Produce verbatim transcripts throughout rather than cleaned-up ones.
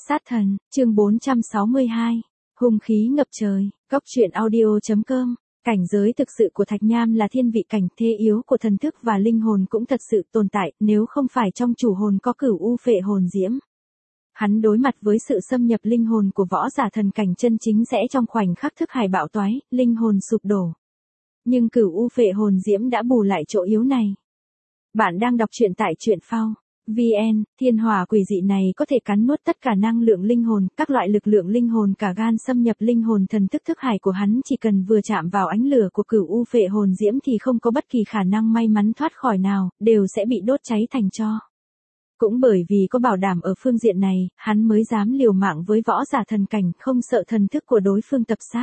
Sát thần, chương bốn trăm sáu mươi hai. Hung khí ngập trời, Cốc truyện audio chấm com. Cảnh giới thực sự của Thạch Nham là thiên vị cảnh, thế yếu của thần thức và linh hồn cũng thật sự tồn tại, nếu không phải trong chủ hồn có Cửu U Phệ Hồn Diễm. Hắn đối mặt với sự xâm nhập linh hồn của võ giả thần cảnh chân chính sẽ trong khoảnh khắc thức hải bạo toái, linh hồn sụp đổ. Nhưng Cửu U Phệ Hồn Diễm đã bù lại chỗ yếu này. Bạn đang đọc truyện tại truyện phao vê en, thiên hỏa quỷ dị này có thể cắn nuốt tất cả năng lượng linh hồn, các loại lực lượng linh hồn cả gan xâm nhập linh hồn thần thức thức hải của hắn, chỉ cần vừa chạm vào ánh lửa của Cửu U Phệ Hồn Diễm thì không có bất kỳ khả năng may mắn thoát khỏi nào, đều sẽ bị đốt cháy thành tro. Cũng bởi vì có bảo đảm ở phương diện này, hắn mới dám liều mạng với võ giả thần cảnh, không sợ thần thức của đối phương tập sát.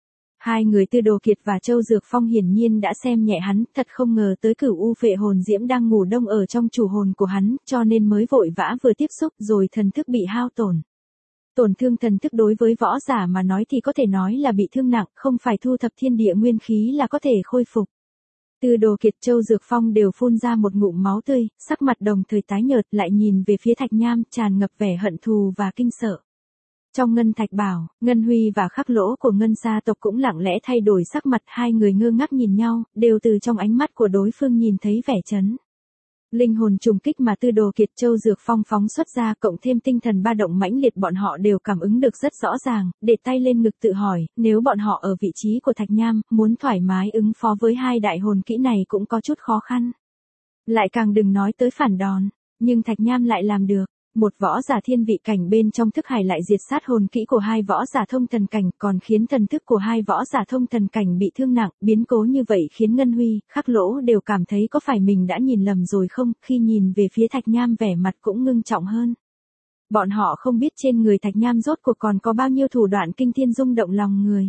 Hai người Tư Đồ Kiệt và Châu Dược Phong hiển nhiên đã xem nhẹ hắn, thật không ngờ tới Cửu U Phệ Hồn Diễm đang ngủ đông ở trong chủ hồn của hắn, cho nên mới vội vã vừa tiếp xúc rồi thần thức bị hao tổn. Tổn thương thần thức đối với võ giả mà nói thì có thể nói là bị thương nặng, không phải thu thập thiên địa nguyên khí là có thể khôi phục. Tư Đồ Kiệt, Châu Dược Phong đều phun ra một ngụm máu tươi, sắc mặt đồng thời tái nhợt, lại nhìn về phía Thạch Nham tràn ngập vẻ hận thù và kinh sợ. Trong Ngân Thạch Bảo, Ngân Huy và Khắc Lỗ của Ngân gia tộc cũng lặng lẽ thay đổi sắc mặt, hai người ngơ ngác nhìn nhau, đều từ trong ánh mắt của đối phương nhìn thấy vẻ chấn. Linh hồn trùng kích mà Tư Đồ Kiệt, Châu Dược Phong phóng xuất ra cộng thêm tinh thần ba động mãnh liệt, bọn họ đều cảm ứng được rất rõ ràng, để tay lên ngực tự hỏi, nếu bọn họ ở vị trí của Thạch Nham, muốn thoải mái ứng phó với hai đại hồn kỹ này cũng có chút khó khăn. Lại càng đừng nói tới phản đòn, nhưng Thạch Nham lại làm được. Một võ giả thiên vị cảnh bên trong thức hải lại diệt sát hồn kỹ của hai võ giả thông thần cảnh, còn khiến thần thức của hai võ giả thông thần cảnh bị thương nặng, biến cố như vậy khiến Ngân Huy, Khắc Lỗ đều cảm thấy có phải mình đã nhìn lầm rồi không, khi nhìn về phía Thạch Nham vẻ mặt cũng ngưng trọng hơn. Bọn họ không biết trên người Thạch Nham rốt cuộc còn có bao nhiêu thủ đoạn kinh thiên rung động lòng người.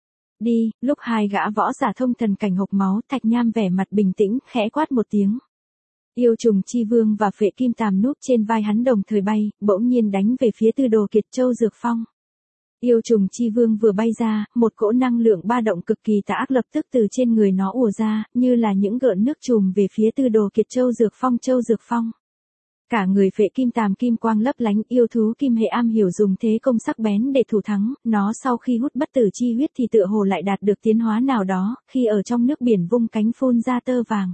Đi, lúc hai gã võ giả thông thần cảnh hộc máu, Thạch Nham vẻ mặt bình tĩnh, khẽ quát một tiếng. Yêu trùng chi vương và phệ kim tàm núp trên vai hắn đồng thời bay, bỗng nhiên đánh về phía Tư Đồ Kiệt, Châu Dược Phong. Yêu trùng chi vương vừa bay ra, một cỗ năng lượng ba động cực kỳ tà ác lập tức từ trên người nó ùa ra, như là những gợn nước trùm về phía Tư Đồ Kiệt, Châu Dược Phong. Châu Dược Phong, cả người phệ kim tàm kim quang lấp lánh, yêu thú kim hệ am hiểu dùng thế công sắc bén để thủ thắng, nó sau khi hút bất tử chi huyết thì tựa hồ lại đạt được tiến hóa nào đó, khi ở trong nước biển vung cánh phun ra tơ vàng.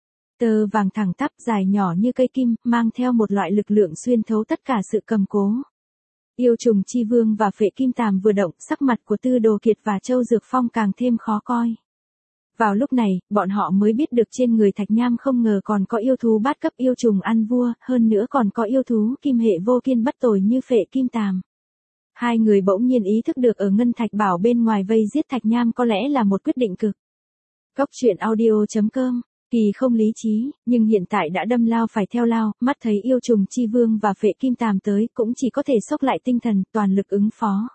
Tơ vàng thẳng tắp dài nhỏ như cây kim, mang theo một loại lực lượng xuyên thấu tất cả sự cầm cố. Yêu trùng chi vương và phệ kim tàm vừa động, sắc mặt của Tư Đồ Kiệt và Châu Dược Phong càng thêm khó coi. Vào lúc này, bọn họ mới biết được trên người Thạch Nham không ngờ còn có yêu thú bát cấp yêu trùng ăn vua, hơn nữa còn có yêu thú kim hệ vô kiên bất tồi như phệ kim tàm. Hai người bỗng nhiên ý thức được ở Ngân Thạch Bảo bên ngoài vây giết Thạch Nham có lẽ là một quyết định cực. Cốc truyện audio chấm com. Kỳ không lý trí, nhưng hiện tại đã đâm lao phải theo lao, mắt thấy yêu trùng chi vương và phệ kim tàm tới, cũng chỉ có thể xốc lại tinh thần, toàn lực ứng phó.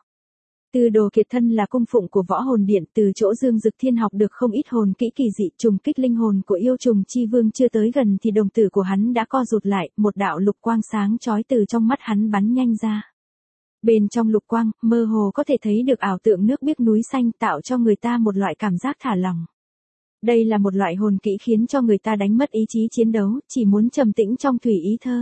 Tư Đồ Kiệt thân là cung phụng của Võ Hồn Điện, từ chỗ Dương Dực Thiên học được không ít hồn kỹ kỳ dị, trùng kích linh hồn của yêu trùng chi vương chưa tới gần thì đồng tử của hắn đã co rụt lại, một đạo lục quang sáng chói từ trong mắt hắn bắn nhanh ra. Bên trong lục quang, mơ hồ có thể thấy được ảo tượng nước biếc núi xanh, tạo cho người ta một loại cảm giác thả lỏng. Đây là một loại hồn kỹ khiến cho người ta đánh mất ý chí chiến đấu, chỉ muốn trầm tĩnh trong thủy ý thơ.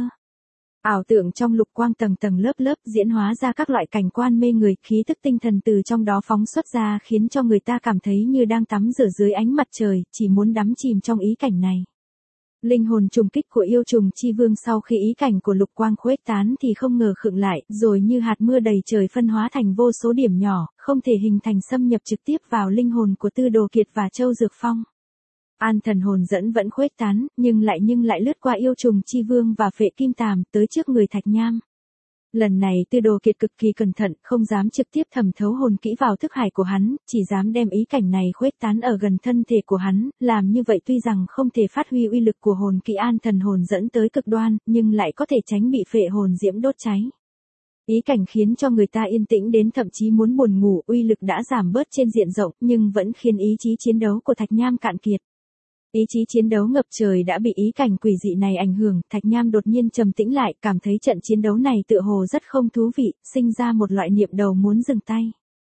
Ảo tượng trong lục quang tầng tầng lớp lớp diễn hóa ra các loại cảnh quan mê người, khí tức tinh thần từ trong đó phóng xuất ra khiến cho người ta cảm thấy như đang tắm rửa dưới ánh mặt trời, chỉ muốn đắm chìm trong ý cảnh này. Linh hồn trùng kích của yêu trùng chi vương sau khi ý cảnh của lục quang khuếch tán thì không ngờ khựng lại, rồi như hạt mưa đầy trời phân hóa thành vô số điểm nhỏ, không thể hình thành xâm nhập trực tiếp vào linh hồn của Tư Đồ Kiệt và Châu Dược Phong. An thần hồn dẫn vẫn khuếch tán, nhưng lại nhưng lại lướt qua yêu trùng chi vương và phệ kim tàm, tới trước người Thạch Nham. Lần này Tư Đồ Kiệt cực kỳ cẩn thận, không dám trực tiếp thẩm thấu hồn kỹ vào thức hải của hắn, chỉ dám đem ý cảnh này khuếch tán ở gần thân thể của hắn, làm như vậy tuy rằng không thể phát huy uy lực của hồn kỹ an thần hồn dẫn tới cực đoan, nhưng lại có thể tránh bị phệ hồn diễm đốt cháy. Ý cảnh khiến cho người ta yên tĩnh đến thậm chí muốn buồn ngủ, uy lực đã giảm bớt trên diện rộng, nhưng vẫn khiến ý chí chiến đấu của Thạch Nham cạn kiệt. Ý chí chiến đấu ngập trời đã bị ý cảnh quỷ dị này ảnh hưởng, Thạch Nham đột nhiên trầm tĩnh lại, cảm thấy trận chiến đấu này tựa hồ rất không thú vị, sinh ra một loại niệm đầu muốn dừng tay.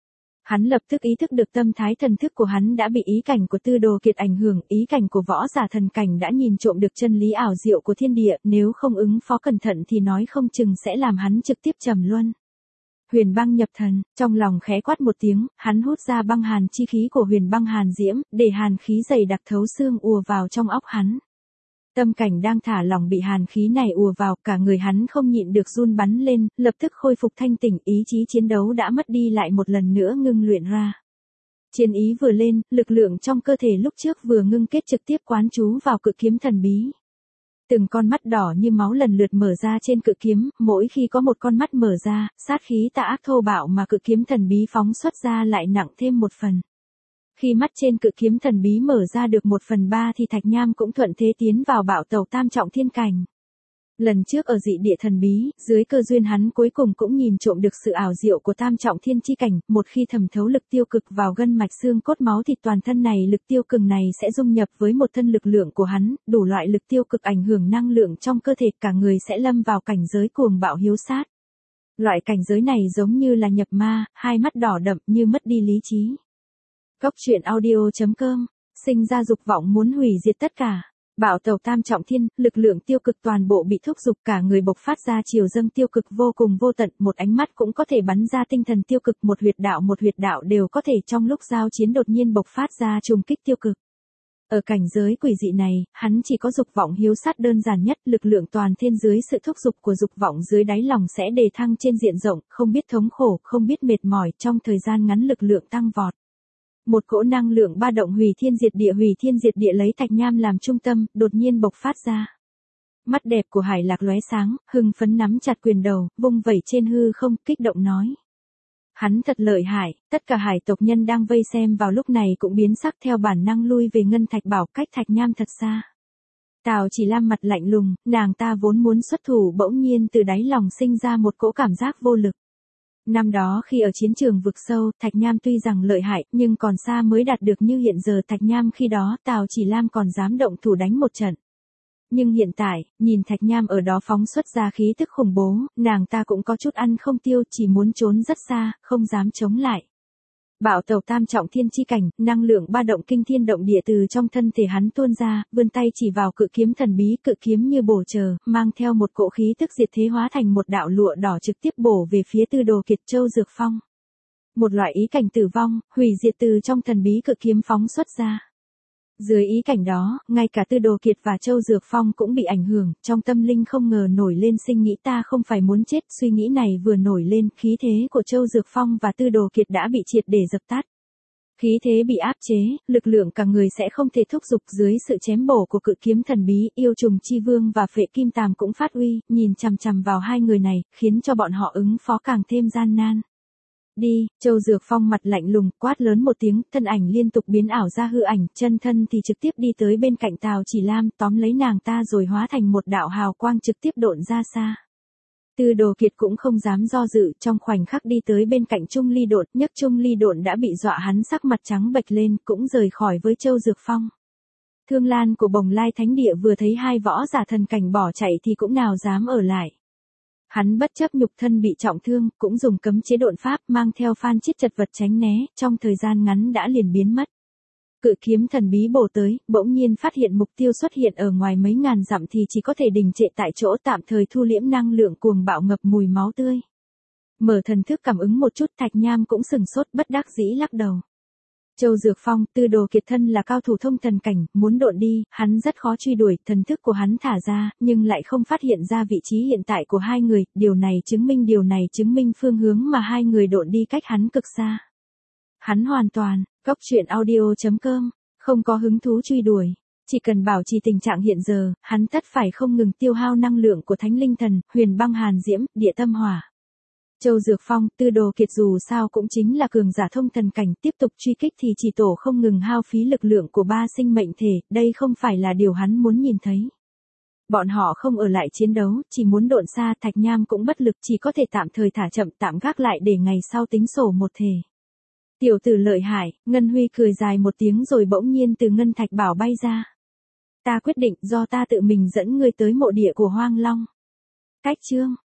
Hắn lập tức ý thức được tâm thái thần thức của hắn đã bị ý cảnh của Tư Đồ Kiệt ảnh hưởng, ý cảnh của võ giả thần cảnh đã nhìn trộm được chân lý ảo diệu của thiên địa, nếu không ứng phó cẩn thận thì nói không chừng sẽ làm hắn trực tiếp trầm luân. Huyền băng nhập thần, trong lòng khẽ quát một tiếng, hắn hút ra băng hàn chi khí của huyền băng hàn diễm, để hàn khí dày đặc thấu xương ùa vào trong óc hắn. Tâm cảnh đang thả lỏng bị hàn khí này ùa vào, cả người hắn không nhịn được run bắn lên, lập tức khôi phục thanh tỉnh, ý chí chiến đấu đã mất đi lại một lần nữa ngưng luyện ra. Chiến ý vừa lên, lực lượng trong cơ thể lúc trước vừa ngưng kết trực tiếp quán chú vào cự kiếm thần bí. Từng con mắt đỏ như máu lần lượt mở ra trên cự kiếm, mỗi khi có một con mắt mở ra, sát khí tà ác thô bạo mà cự kiếm thần bí phóng xuất ra lại nặng thêm một phần. Khi mắt trên cự kiếm thần bí mở ra được một phần ba thì Thạch Nham cũng thuận thế tiến vào bạo tàu tam trọng thiên cảnh. Lần trước ở dị địa thần bí, dưới cơ duyên hắn cuối cùng cũng nhìn trộm được sự ảo diệu của tam trọng thiên chi cảnh, một khi thẩm thấu lực tiêu cực vào gân mạch xương cốt máu thịt toàn thân này, lực tiêu cực này sẽ dung nhập với một thân lực lượng của hắn, đủ loại lực tiêu cực ảnh hưởng năng lượng trong cơ thể, cả người sẽ lâm vào cảnh giới cuồng bạo hiếu sát. Loại cảnh giới này giống như là nhập ma, hai mắt đỏ đậm như mất đi lý trí. Cốc truyện audio chấm com, sinh ra dục vọng muốn hủy diệt tất cả. Bạo tàu tam trọng thiên, lực lượng tiêu cực toàn bộ bị thúc giục, cả người bộc phát ra chiều dâng tiêu cực vô cùng vô tận, một ánh mắt cũng có thể bắn ra tinh thần tiêu cực, một huyệt đạo một huyệt đạo đều có thể trong lúc giao chiến đột nhiên bộc phát ra trùng kích tiêu cực. Ở cảnh giới quỷ dị này, hắn chỉ có dục vọng hiếu sát đơn giản nhất, lực lượng toàn thiên dưới sự thúc giục của dục vọng dưới đáy lòng sẽ đề thăng trên diện rộng, không biết thống khổ, không biết mệt mỏi, trong thời gian ngắn lực lượng tăng vọt. Một cỗ năng lượng ba động hủy thiên diệt địa hủy thiên diệt địa lấy Thạch Nham làm trung tâm, đột nhiên bộc phát ra. Mắt đẹp của Hải Lạc lóe sáng, hưng phấn nắm chặt quyền đầu, vung vẩy trên hư không, kích động nói. Hắn thật lợi hại, tất cả hải tộc nhân đang vây xem vào lúc này cũng biến sắc theo bản năng lui về Ngân Thạch Bảo, cách Thạch Nham thật xa. Tào Chỉ Lam mặt lạnh lùng, nàng ta vốn muốn xuất thủ, bỗng nhiên từ đáy lòng sinh ra một cỗ cảm giác vô lực. Năm đó khi ở chiến trường vực sâu, Thạch Nham tuy rằng lợi hại, nhưng còn xa mới đạt được như hiện giờ Thạch Nham, khi đó Tào Chỉ Lam còn dám động thủ đánh một trận. Nhưng hiện tại, nhìn Thạch Nham ở đó phóng xuất ra khí tức khủng bố, nàng ta cũng có chút ăn không tiêu, chỉ muốn trốn rất xa, không dám chống lại. Bạo tàu tam trọng thiên chi cảnh, năng lượng ba động kinh thiên động địa từ trong thân thể hắn tuôn ra, vươn tay chỉ vào cự kiếm thần bí, cự kiếm như bổ chờ, mang theo một cỗ khí tức diệt thế hóa thành một đạo lụa đỏ trực tiếp bổ về phía Tư Đồ Kiệt Châu Dược Phong. Một loại ý cảnh tử vong, hủy diệt từ trong thần bí cự kiếm phóng xuất ra. Dưới ý cảnh đó, ngay cả Tư Đồ Kiệt và Châu Dược Phong cũng bị ảnh hưởng, trong tâm linh không ngờ nổi lên sinh nghĩ ta không phải muốn chết, suy nghĩ này vừa nổi lên, khí thế của Châu Dược Phong và Tư Đồ Kiệt đã bị triệt để dập tắt. Khí thế bị áp chế, lực lượng cả người sẽ không thể thúc giục dưới sự chém bổ của cự kiếm thần bí, yêu trùng chi vương và phệ kim tàm cũng phát uy, nhìn chằm chằm vào hai người này, khiến cho bọn họ ứng phó càng thêm gian nan. Đi, Châu Dược Phong mặt lạnh lùng, quát lớn một tiếng, thân ảnh liên tục biến ảo ra hư ảnh, chân thân thì trực tiếp đi tới bên cạnh Tào Chỉ Lam, tóm lấy nàng ta rồi hóa thành một đạo hào quang trực tiếp độn ra xa. Tư Đồ Kiệt cũng không dám do dự, trong khoảnh khắc đi tới bên cạnh Trung Ly Độn, nhấc Trung Ly Độn đã bị dọa hắn sắc mặt trắng bệch lên, cũng rời khỏi với Châu Dược Phong. Thương Lan của Bồng Lai Thánh Địa vừa thấy hai võ giả thần cảnh bỏ chạy thì cũng nào dám ở lại. Hắn bất chấp nhục thân bị trọng thương, cũng dùng cấm chế độn pháp mang theo phan chiết chật vật tránh né, trong thời gian ngắn đã liền biến mất. Cự kiếm thần bí bổ tới, bỗng nhiên phát hiện mục tiêu xuất hiện ở ngoài mấy ngàn dặm thì chỉ có thể đình trệ tại chỗ, tạm thời thu liễm năng lượng cuồng bạo ngập mùi máu tươi. Mở thần thức cảm ứng một chút, Thạch Nham cũng sừng sốt bất đắc dĩ lắc đầu. Châu Dược Phong, Tư Đồ Kiệt thân là cao thủ thông thần cảnh, muốn độn đi, hắn rất khó truy đuổi, thần thức của hắn thả ra, nhưng lại không phát hiện ra vị trí hiện tại của hai người, điều này chứng minh điều này chứng minh phương hướng mà hai người độn đi cách hắn cực xa. Hắn hoàn toàn, cốc truyện audio chấm com, không có hứng thú truy đuổi, chỉ cần bảo trì tình trạng hiện giờ, hắn tất phải không ngừng tiêu hao năng lượng của Thánh Linh Thần, Huyền Băng Hàn Diễm, Địa Tâm Hỏa. Châu Dược Phong, Tư Đồ Kiệt dù sao cũng chính là cường giả thông thần cảnh, tiếp tục truy kích thì chỉ tổ không ngừng hao phí lực lượng của ba sinh mệnh thể, đây không phải là điều hắn muốn nhìn thấy. Bọn họ không ở lại chiến đấu, chỉ muốn độn xa, Thạch Nham cũng bất lực, chỉ có thể tạm thời thả chậm, tạm gác lại để ngày sau tính sổ một thể. Tiểu tử lợi hại, Ngân Huy cười dài một tiếng rồi bỗng nhiên từ Ngân Thạch Bảo bay ra. Ta quyết định, do ta tự mình dẫn ngươi tới mộ địa của Hoang Long. Cách chương